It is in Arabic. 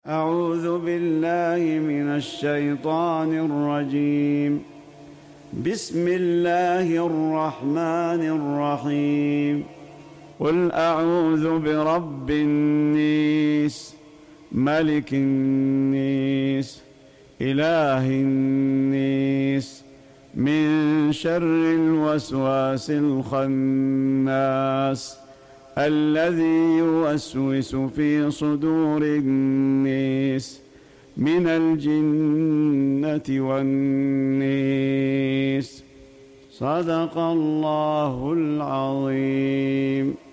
أعوذ بالله من الشيطان الرجيم. بسم الله الرحمن الرحيم. قل أعوذ برب الناس، ملك الناس، إله الناس، من شر الوسواس الخناس الذي يوسوس في صدور الناس من الجنة والناس. صدق الله العظيم.